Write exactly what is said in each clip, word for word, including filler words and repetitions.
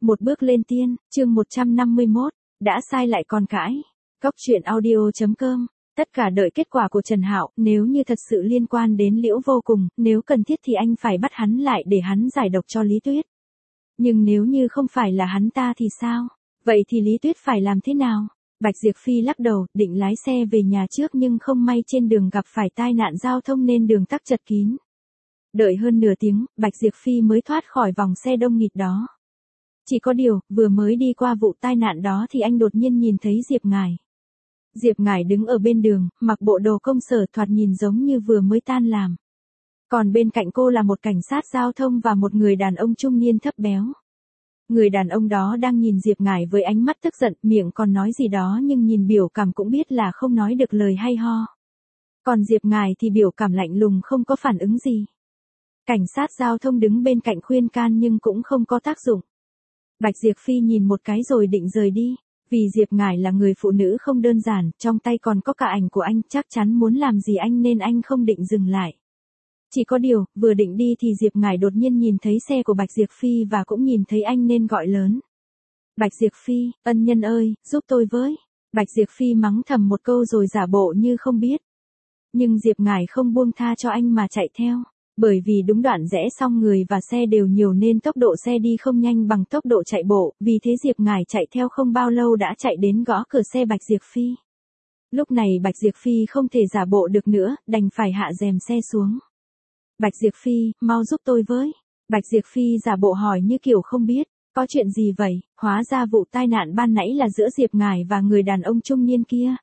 Một bước lên tiên, chương một trăm năm mươi mốt, đã sai lại còn cãi. Cóc truyện audio chấm com. Tất cả đợi kết quả của Trần Hạo, nếu như thật sự liên quan đến Liễu Vô Cùng, nếu cần thiết thì anh phải bắt hắn lại để hắn giải độc cho Lý Tuyết. Nhưng nếu như không phải là hắn ta thì sao? Vậy thì Lý Tuyết phải làm thế nào? Bạch Diệp Phi lắc đầu, định lái xe về nhà trước nhưng không may trên đường gặp phải tai nạn giao thông nên đường tắc chật kín. Đợi hơn nửa tiếng, Bạch Diệp Phi mới thoát khỏi vòng xe đông nghịt đó. Chỉ có điều, vừa mới đi qua vụ tai nạn đó thì anh đột nhiên nhìn thấy Diệp Ngải. Diệp Ngải đứng ở bên đường, mặc bộ đồ công sở thoạt nhìn giống như vừa mới tan làm. Còn bên cạnh cô là một cảnh sát giao thông và một người đàn ông trung niên thấp béo. Người đàn ông đó đang nhìn Diệp Ngải với ánh mắt tức giận, miệng còn nói gì đó nhưng nhìn biểu cảm cũng biết là không nói được lời hay ho. Còn Diệp Ngải thì biểu cảm lạnh lùng không có phản ứng gì. Cảnh sát giao thông đứng bên cạnh khuyên can nhưng cũng không có tác dụng. Bạch Diệp Phi nhìn một cái rồi định rời đi. Vì Diệp Ngải là người phụ nữ không đơn giản, trong tay còn có cả ảnh của anh, chắc chắn muốn làm gì anh nên anh không định dừng lại. Chỉ có điều, vừa định đi thì Diệp Ngải đột nhiên nhìn thấy xe của Bạch Diệp Phi và cũng nhìn thấy anh nên gọi lớn. Bạch Diệp Phi, ân nhân ơi, giúp tôi với. Bạch Diệp Phi mắng thầm một câu rồi giả bộ như không biết. Nhưng Diệp Ngải không buông tha cho anh mà chạy theo. Bởi vì đúng đoạn rẽ xong người và xe đều nhiều nên tốc độ xe đi không nhanh bằng tốc độ chạy bộ, vì thế Diệp Ngải chạy theo không bao lâu đã chạy đến gõ cửa xe Bạch Diệp Phi. Lúc này Bạch Diệp Phi không thể giả bộ được nữa, đành phải hạ rèm xe xuống. Bạch Diệp Phi, mau giúp tôi với. Bạch Diệp Phi giả bộ hỏi như kiểu không biết, có chuyện gì vậy, hóa ra vụ tai nạn ban nãy là giữa Diệp Ngải và người đàn ông trung niên kia.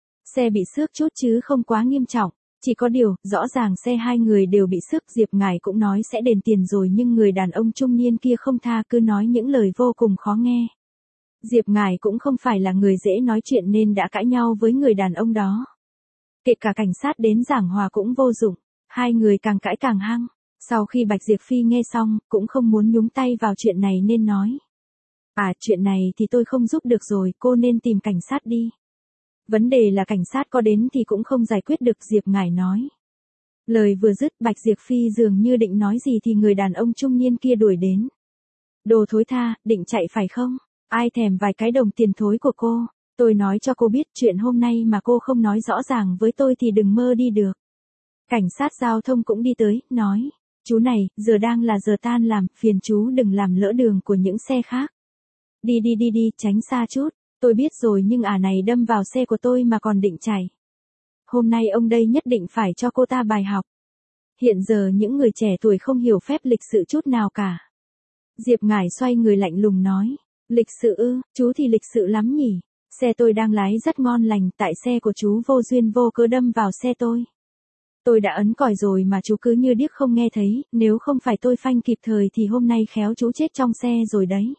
Xe bị xước chút chứ không quá nghiêm trọng. Chỉ có điều, rõ ràng xe hai người đều bị xước, Diệp Ngải cũng nói sẽ đền tiền rồi nhưng người đàn ông trung niên kia không tha, cứ nói những lời vô cùng khó nghe. Diệp Ngải cũng không phải là người dễ nói chuyện nên đã cãi nhau với người đàn ông đó. Kể cả cảnh sát đến giảng hòa cũng vô dụng, hai người càng cãi càng hăng. Sau khi Bạch Diệp Phi nghe xong, cũng không muốn nhúng tay vào chuyện này nên nói. À, chuyện này thì tôi không giúp được rồi, cô nên tìm cảnh sát đi. Vấn đề là cảnh sát có đến thì cũng không giải quyết được, Diệp Ngải nói. Lời vừa dứt, Bạch Diệp Phi dường như định nói gì thì người đàn ông trung niên kia đuổi đến. Đồ thối tha, định chạy phải không? Ai thèm vài cái đồng tiền thối của cô? Tôi nói cho cô biết chuyện hôm nay mà cô không nói rõ ràng với tôi thì đừng mơ đi được. Cảnh sát giao thông cũng đi tới, nói. Chú này, giờ đang là giờ tan làm, phiền chú đừng làm lỡ đường của những xe khác. Đi đi đi đi, tránh xa chút. Tôi biết rồi nhưng ả này đâm vào xe của tôi mà còn định chạy. Hôm nay ông đây nhất định phải cho cô ta bài học. Hiện giờ những người trẻ tuổi không hiểu phép lịch sự chút nào cả. Diệp Ngải xoay người lạnh lùng nói. Lịch sự ư, chú thì lịch sự lắm nhỉ. Xe tôi đang lái rất ngon lành, tại xe của chú vô duyên vô cớ đâm vào xe tôi. Tôi đã ấn còi rồi mà chú cứ như điếc không nghe thấy, nếu không phải tôi phanh kịp thời thì hôm nay khéo chú chết trong xe rồi đấy.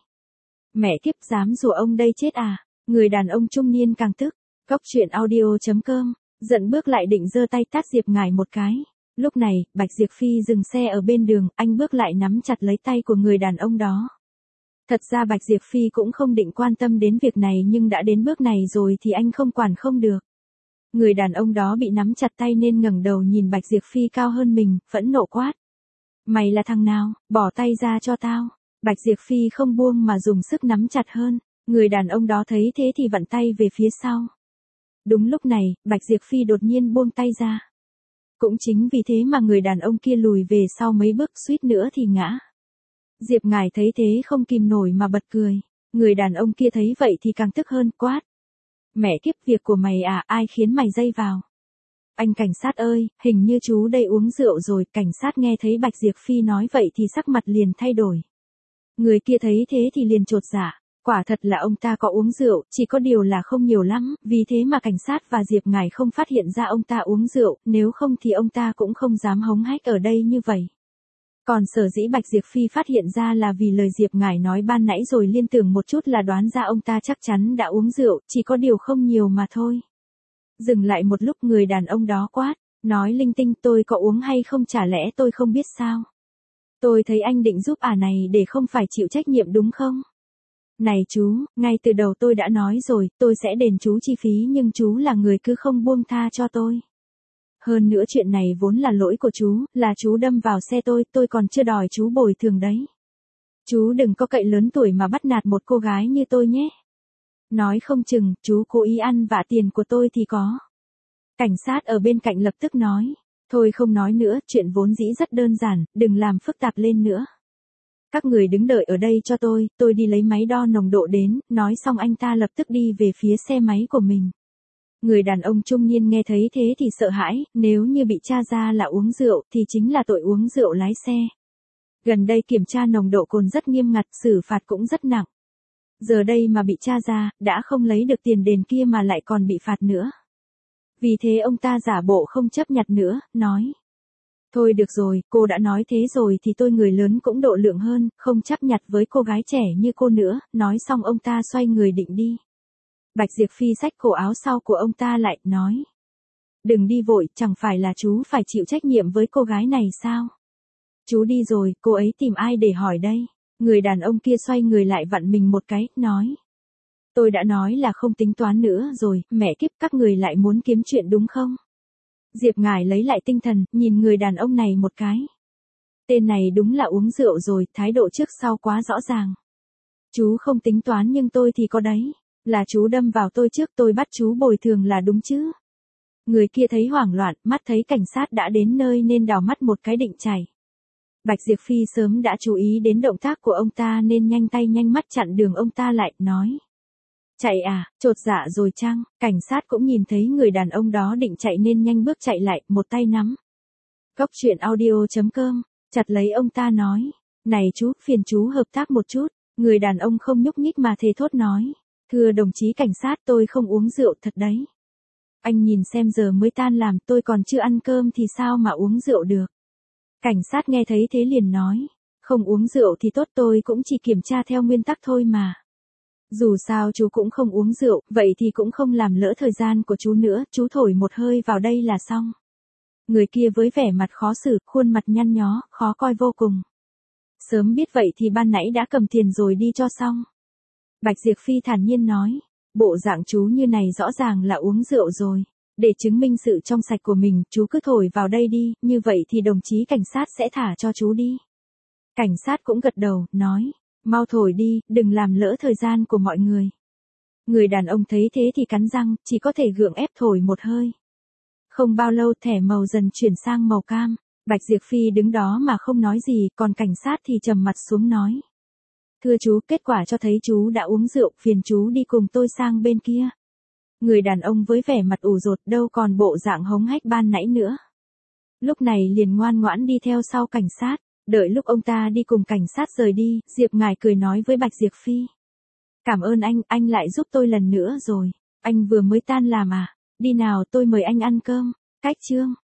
Mẹ kiếp, dám rủa ông đây chết à? Người đàn ông trung niên càng tức. Cóc truyện audio chấm com. Giận bước lại định giơ tay tát Diệp Ngải một cái. Lúc này, Bạch Diệp Phi dừng xe ở bên đường, anh bước lại nắm chặt lấy tay của người đàn ông đó. Thật ra Bạch Diệp Phi cũng không định quan tâm đến việc này nhưng đã đến bước này rồi thì anh không quản không được. Người đàn ông đó bị nắm chặt tay nên ngẩng đầu nhìn Bạch Diệp Phi cao hơn mình, phẫn nộ quát. Mày là thằng nào, bỏ tay ra cho tao. Bạch Diệp Phi không buông mà dùng sức nắm chặt hơn. Người đàn ông đó thấy thế thì vặn tay về phía sau. Đúng lúc này, Bạch Diệp Phi đột nhiên buông tay ra. Cũng chính vì thế mà người đàn ông kia lùi về sau mấy bước suýt nữa thì ngã. Diệp Ngải thấy thế không kìm nổi mà bật cười. Người đàn ông kia thấy vậy thì càng tức hơn, quát. Mẹ kiếp, việc của mày à, ai khiến mày dây vào? Anh cảnh sát ơi, hình như chú đây uống rượu rồi. Cảnh sát nghe thấy Bạch Diệp Phi nói vậy thì sắc mặt liền thay đổi. Người kia thấy thế thì liền chột dạ. Quả thật là ông ta có uống rượu, chỉ có điều là không nhiều lắm, vì thế mà cảnh sát và Diệp Ngải không phát hiện ra ông ta uống rượu, nếu không thì ông ta cũng không dám hống hách ở đây như vậy. Còn sở dĩ Bạch Diệp Phi phát hiện ra là vì lời Diệp Ngải nói ban nãy rồi liên tưởng một chút là đoán ra ông ta chắc chắn đã uống rượu, chỉ có điều không nhiều mà thôi. Dừng lại một lúc người đàn ông đó quát, nói linh tinh tôi có uống hay không chả lẽ tôi không biết sao? Tôi thấy anh định giúp ả này để không phải chịu trách nhiệm đúng không? Này chú, ngay từ đầu tôi đã nói rồi, tôi sẽ đền chú chi phí nhưng chú là người cứ không buông tha cho tôi. Hơn nữa chuyện này vốn là lỗi của chú, là chú đâm vào xe tôi, tôi còn chưa đòi chú bồi thường đấy. Chú đừng có cậy lớn tuổi mà bắt nạt một cô gái như tôi nhé. Nói không chừng, chú cố ý ăn vạ tiền của tôi thì có. Cảnh sát ở bên cạnh lập tức nói. Thôi không nói nữa, chuyện vốn dĩ rất đơn giản, đừng làm phức tạp lên nữa. Các người đứng đợi ở đây cho tôi, tôi đi lấy máy đo nồng độ đến, nói xong anh ta lập tức đi về phía xe máy của mình. Người đàn ông trung niên nghe thấy thế thì sợ hãi, nếu như bị tra ra là uống rượu thì chính là tội uống rượu lái xe. Gần đây kiểm tra nồng độ cồn rất nghiêm ngặt, xử phạt cũng rất nặng. Giờ đây mà bị tra ra, đã không lấy được tiền đền kia mà lại còn bị phạt nữa. Vì thế ông ta giả bộ không chấp nhặt nữa, nói. Thôi được rồi, cô đã nói thế rồi thì tôi người lớn cũng độ lượng hơn, không chấp nhặt với cô gái trẻ như cô nữa, nói xong ông ta xoay người định đi. Bạch Diệp Phi xách cổ áo sau của ông ta lại, nói. Đừng đi vội, chẳng phải là chú phải chịu trách nhiệm với cô gái này sao? Chú đi rồi, cô ấy tìm ai để hỏi đây? Người đàn ông kia xoay người lại vặn mình một cái, nói. Tôi đã nói là không tính toán nữa rồi, mẹ kiếp các người lại muốn kiếm chuyện đúng không? Diệp Ngải lấy lại tinh thần, nhìn người đàn ông này một cái. Tên này đúng là uống rượu rồi, thái độ trước sau quá rõ ràng. Chú không tính toán nhưng tôi thì có đấy. Là chú đâm vào tôi trước, tôi bắt chú bồi thường là đúng chứ. Người kia thấy hoảng loạn, mắt thấy cảnh sát đã đến nơi nên đảo mắt một cái định chạy. Bạch Diệp Phi sớm đã chú ý đến động tác của ông ta nên nhanh tay nhanh mắt chặn đường ông ta lại, nói. Chạy à, chột dạ rồi chăng? Cảnh sát cũng nhìn thấy người đàn ông đó định chạy nên nhanh bước chạy lại, một tay nắm. Cốc truyện audio chấm com, chặt lấy ông ta nói. Này chú, phiền chú hợp tác một chút. Người đàn ông không nhúc nhích mà thề thốt nói. Thưa đồng chí cảnh sát, tôi không uống rượu thật đấy. Anh nhìn xem giờ mới tan làm, tôi còn chưa ăn cơm thì sao mà uống rượu được. Cảnh sát nghe thấy thế liền nói. Không uống rượu thì tốt, tôi cũng chỉ kiểm tra theo nguyên tắc thôi mà. Dù sao chú cũng không uống rượu, vậy thì cũng không làm lỡ thời gian của chú nữa, chú thổi một hơi vào đây là xong. Người kia với vẻ mặt khó xử, khuôn mặt nhăn nhó, khó coi vô cùng. Sớm biết vậy thì ban nãy đã cầm tiền rồi đi cho xong. Bạch Diệp Phi thản nhiên nói, bộ dạng chú như này rõ ràng là uống rượu rồi. Để chứng minh sự trong sạch của mình, chú cứ thổi vào đây đi, như vậy thì đồng chí cảnh sát sẽ thả cho chú đi. Cảnh sát cũng gật đầu, nói, mau thổi đi, đừng làm lỡ thời gian của mọi người. Người đàn ông thấy thế thì cắn răng, chỉ có thể gượng ép thổi một hơi. Không bao lâu thẻ màu dần chuyển sang màu cam, Bạch Diệp Phi đứng đó mà không nói gì, còn cảnh sát thì trầm mặt xuống nói. Thưa chú, kết quả cho thấy chú đã uống rượu, phiền chú đi cùng tôi sang bên kia. Người đàn ông với vẻ mặt ủ rột đâu còn bộ dạng hống hách ban nãy nữa. Lúc này liền ngoan ngoãn đi theo sau cảnh sát, đợi lúc ông ta đi cùng cảnh sát rời đi, Diệp Ngải cười nói với Bạch Diệp Phi. Cảm ơn anh, anh lại giúp tôi lần nữa rồi. Anh vừa mới tan làm à? Đi nào tôi mời anh ăn cơm. Cách chương.